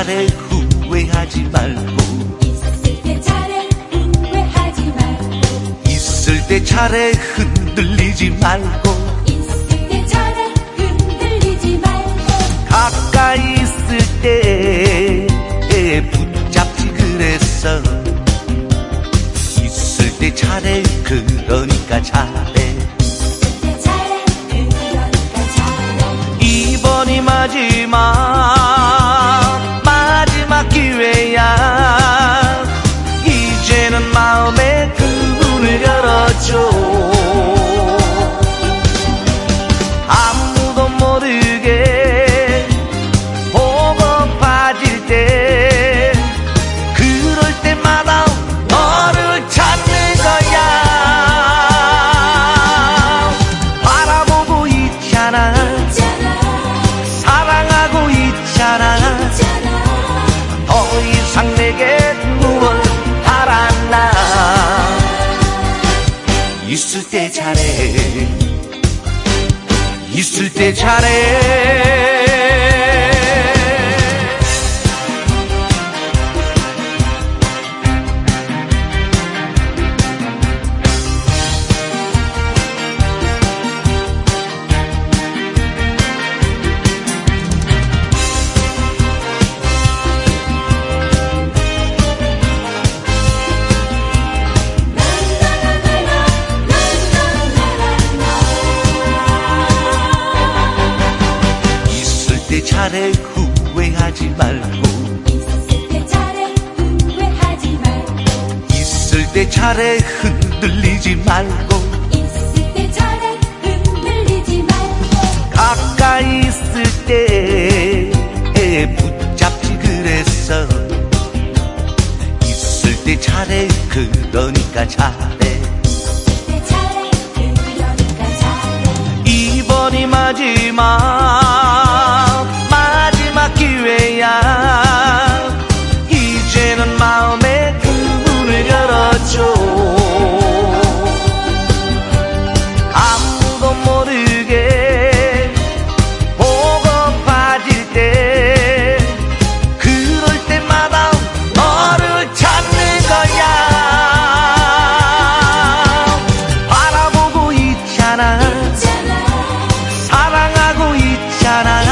잘해 후회하지 말고 있을 때 잘해 후회하지 말고 있을 때 잘해 흔들리지 말고 있을 때 잘해 흔들리지 말고 가까이 있을 때 붙잡지 그랬어 있을 때 잘해 그러니까 잘해 있을 때 잘해 그러니까 잘해 이번이 마지막 기회야 이제는 마음의 그 문을 열어줘 아무도 모르게 보고 빠질 때 그럴 때마다 너를 찾는 거야 바라보고 있잖아 사랑하고 있잖아 더 이상 내게 무얼 바랐나 있을 때 잘해 있을 때 잘해 잘해 후회하지 말고 있을 때 잘해 후회하지 말고 있을 때 잘해 흔들리지 말고 있을 때 잘해 흔들리지 말고 가까이 있을 때 붙잡지 그랬어 있을 때 잘해 그러니까 잘해 있을 때 잘해 그러니까 잘해 이번이 마지막 기회야 이제는 마음의 그 문을 열어줘 아무도 모르게 보고 빠질 때 그럴 때마다 너를 찾는 거야 바라보고 있잖아 사랑하고 있잖아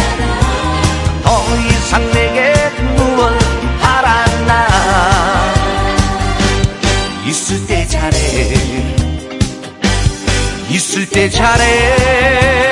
더 이상 내게 무얼 바랐나 있을 때 잘해 있을 때 잘해